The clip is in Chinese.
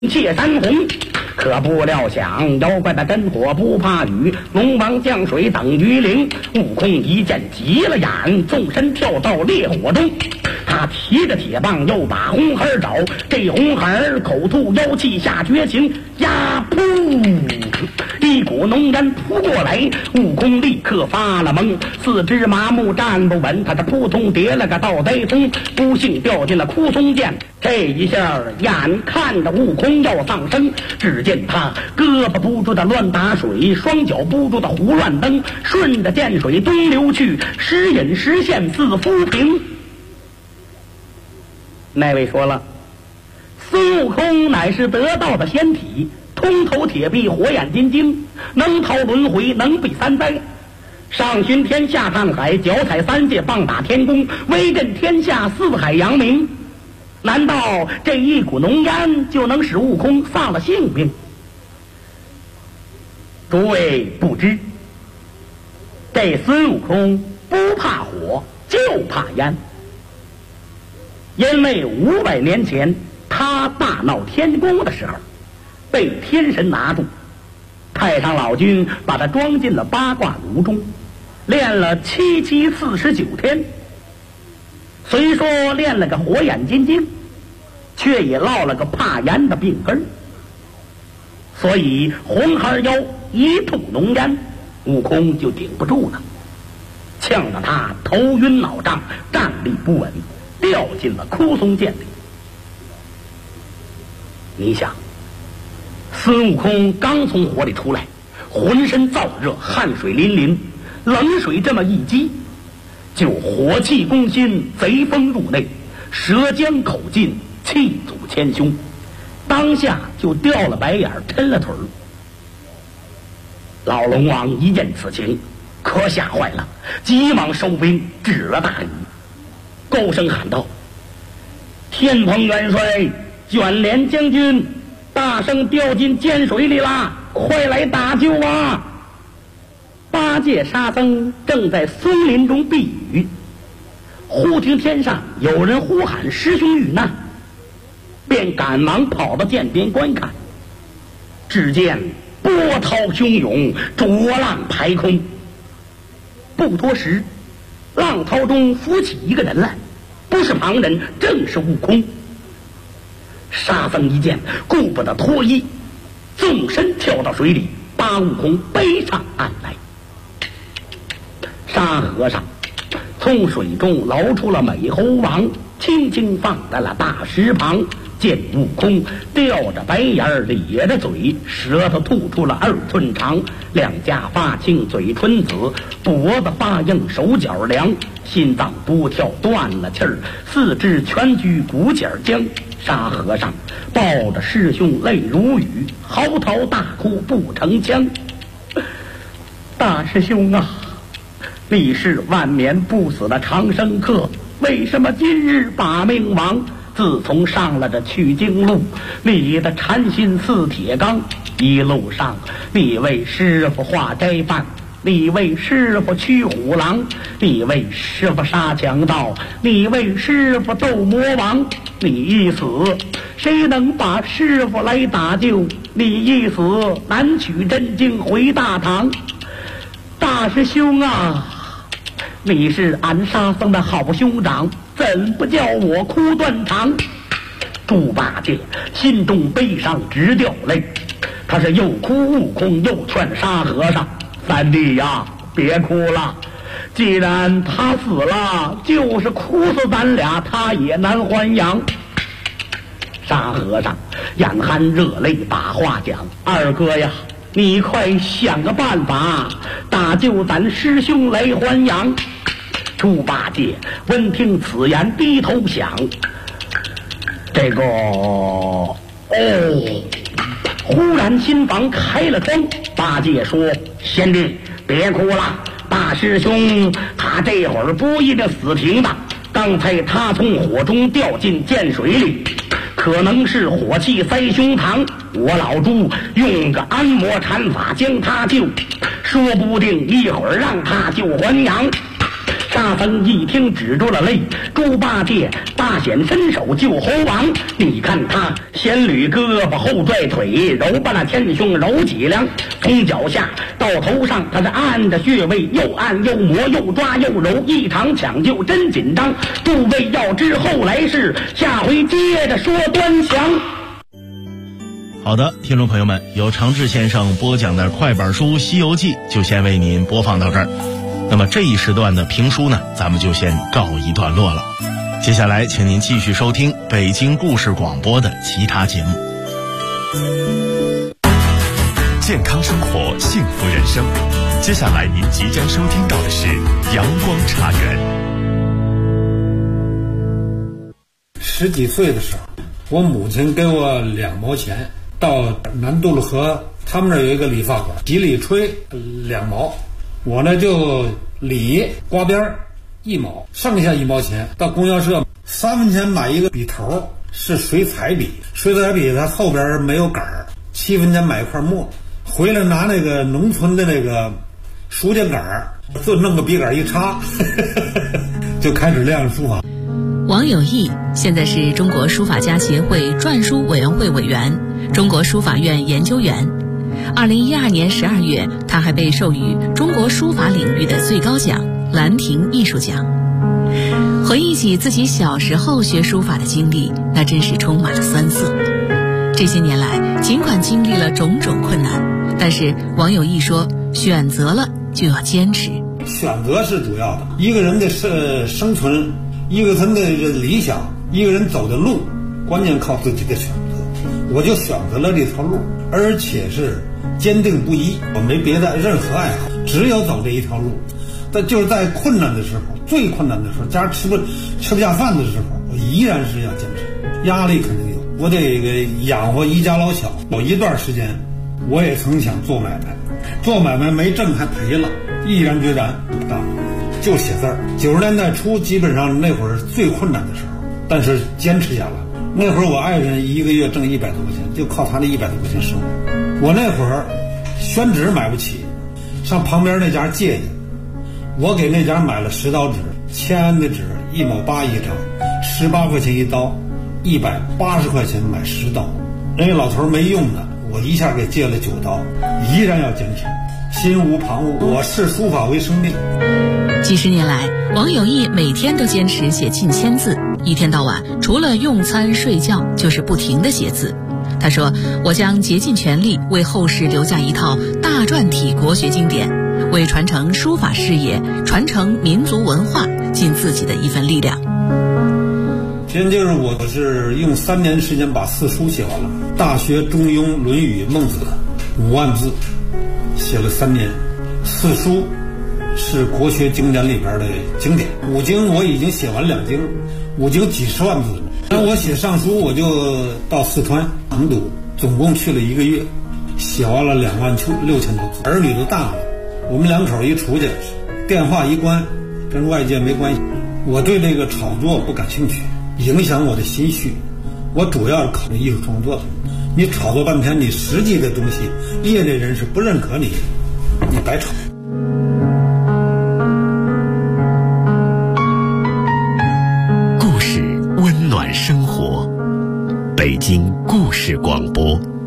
借山洪，可不料想妖怪的真火不怕雨，龙王降水等于零。悟空一见急了眼，纵身跳到烈火中。他提着铁棒又把红孩找，这红孩口吐妖气下绝情，呀噗！一股浓烟扑过来，悟空立刻发了懵，四肢麻木站不稳，他这扑通跌了个倒栽葱，不幸掉进了枯松涧。这一下眼看着悟空要丧生，只见他胳膊不住的乱打水，双脚不住的胡乱蹬，顺着涧水东流去，时隐时现，似浮萍。那位说了，孙悟空乃是得道的仙体，通透铁臂，火眼金睛，能逃轮回，能避三灾，上巡天下看海，脚踩三界，棒打天宫，威震天下，四海扬名。难道这一股浓烟就能使悟空丧了性命？诸位不知，这孙悟空不怕火，就怕烟。因为500年前他大闹天宫的时候，被天神拿住，太上老君把他装进了八卦炉中，练了749天。虽说练了个火眼金睛，却也落了个怕烟的病根。所以红孩妖一吐浓烟，悟空就顶不住了，呛得他头晕脑胀，站立不稳，掉进了枯松涧里。你想，孙悟空刚从火里出来，浑身燥热，汗水淋淋，冷水这么一激，就火气攻心，贼风入内，舌尖口尽，气阻千凶，当下就掉了白眼，抻了腿儿。老龙王一见此情，可吓坏了，急忙收兵，止了大雨，高声喊道：天蓬元帅，卷帘将军，大圣掉进涧水里啦，快来打救啊！八戒沙僧正在松林中避雨，忽听天上有人呼喊师兄遇难，便赶忙跑到涧边观看。只见波涛汹涌，浊浪排空，不多时，浪涛中浮起一个人来，不是旁人，正是悟空。沙僧一见，顾不得脱衣，纵身跳到水里，把悟空背上岸来。沙和尚从水中捞出了美猴王，轻轻放在了大石旁。见悟空吊着白眼，咧着嘴，舌头吐出了2寸长，两颊发青，嘴唇紫，脖子发硬，手脚凉，心脏不跳，断了气儿，四肢全居骨节僵。沙和尚抱着师兄泪如雨，嚎啕大哭不成腔。大师兄啊，你是万年不死的长生客，为什么今日把命亡？自从上了这取经路，你的禅心似铁钢，一路上你为师傅化斋饭，你为师傅驱虎狼，你为师傅杀强盗，你为师傅斗魔王。你一死，谁能把师傅来打救？你一死，难取真经回大唐。大师兄啊，你是俺沙僧的好兄长，怎不叫我哭断肠？猪八戒心中悲伤直掉泪，他是又哭悟空，又劝沙和尚：三弟呀，别哭了，既然他死了，就是哭死咱俩，他也难还阳。沙和尚眼含热泪把话讲：二哥呀，你快想个办法，打救咱师兄来还阳。猪八戒闻听此言，低头想：这个忽然心房开了窗。八戒说：贤弟别哭了，大师兄他这会儿不一定死平的，刚才他从火中掉进涧水里，可能是火气塞胸膛，我老猪用个按摩禅法将他救，说不定一会儿让他就还阳。 沙僧一听止住了泪，猪八戒大显身手救猴王。你看他先捋胳膊后拽腿，揉把那天胸揉脊梁，从脚下到头上他是按着穴位，又按又磨又抓又揉，异常抢救真紧张。诸位要知后来事，下回接着说端详。 好的，听众朋友们，由常志先生播讲的快板书《西游记》就先为您播放到这儿。那么这一时段的评书呢，咱们就先告一段落了。接下来请您继续收听北京故事广播的其他节目。 健康生活，幸福人生。接下来您即将收听到的是阳光茶园。 10几岁的时候，我母亲给我2毛钱，到南渡了河，他们那儿有一个理发馆，洗理吹2毛，我呢就理刮边1毛，剩下1毛钱到供销社3分钱买一个笔头，是水彩笔，水彩笔它后边没有杆儿，7分钱买一块墨，回来拿那个农村的那个书架杆儿，就弄个笔杆一插就开始练书法。 王有义现在是中国书法家协会篆书委员会委员、中国书法院研究员。2012年12月，他还被授予中国书法领域的最高奖兰亭艺术奖。回忆起自己小时候学书法的经历，那真是充满了酸涩。这些年来，尽管经历了种种困难，但是王有义说，选择了就要坚持。 选择是主要的，一个人的生存，一个人的理想，一个人走的路，关键靠自己的选择。我就选择了这条路，而且是坚定不移，我没别的任何爱好，只有走这一条路。但就是在困难的时候，最困难的时候，家吃不下饭的时候，我依然是要坚持。压力肯定有，我得养活一家老小。有一段时间，我也曾想做买卖，做买卖没挣还赔了，毅然决然就写字儿。90年代初，基本上那会儿最困难的时候，但是坚持下来。那会儿我爱人一个月挣100多块钱，就靠他那100多块钱生活。我那会儿宣纸买不起，上旁边那家借去，我给那家买了10刀纸，签安的纸1毛8一张，18块钱一刀，180块钱买10刀。人家老头没用的，我一下给借了9刀，依然要坚持，心无旁骛，我视书法为生命。 几十年来，王有义每天都坚持写近1000字，一天到晚除了用餐睡觉就是不停地写字。他说，我将竭尽全力为后世留下一套大篆体国学经典，为传承书法事业、传承民族文化尽自己的一份力量。 今天就是我是用3年时间把4书写完了，《大学》《中庸》《论语》《孟子》5万字，写了3年。4书是国学经典里边的经典，5经我已经写完2经，5经几十万字。那我写上书，我就到四川成都，总共去了1个月，写完了26000多字。儿女都大了，我们2口一出去，电话一关，跟外界没关系。我对这个炒作不感兴趣，影响我的心绪。我主要是考虑艺术创作的。你炒作半天，你实际的东西，业内人士不认可你，你白炒。 故事温暖生活，北京故事广播。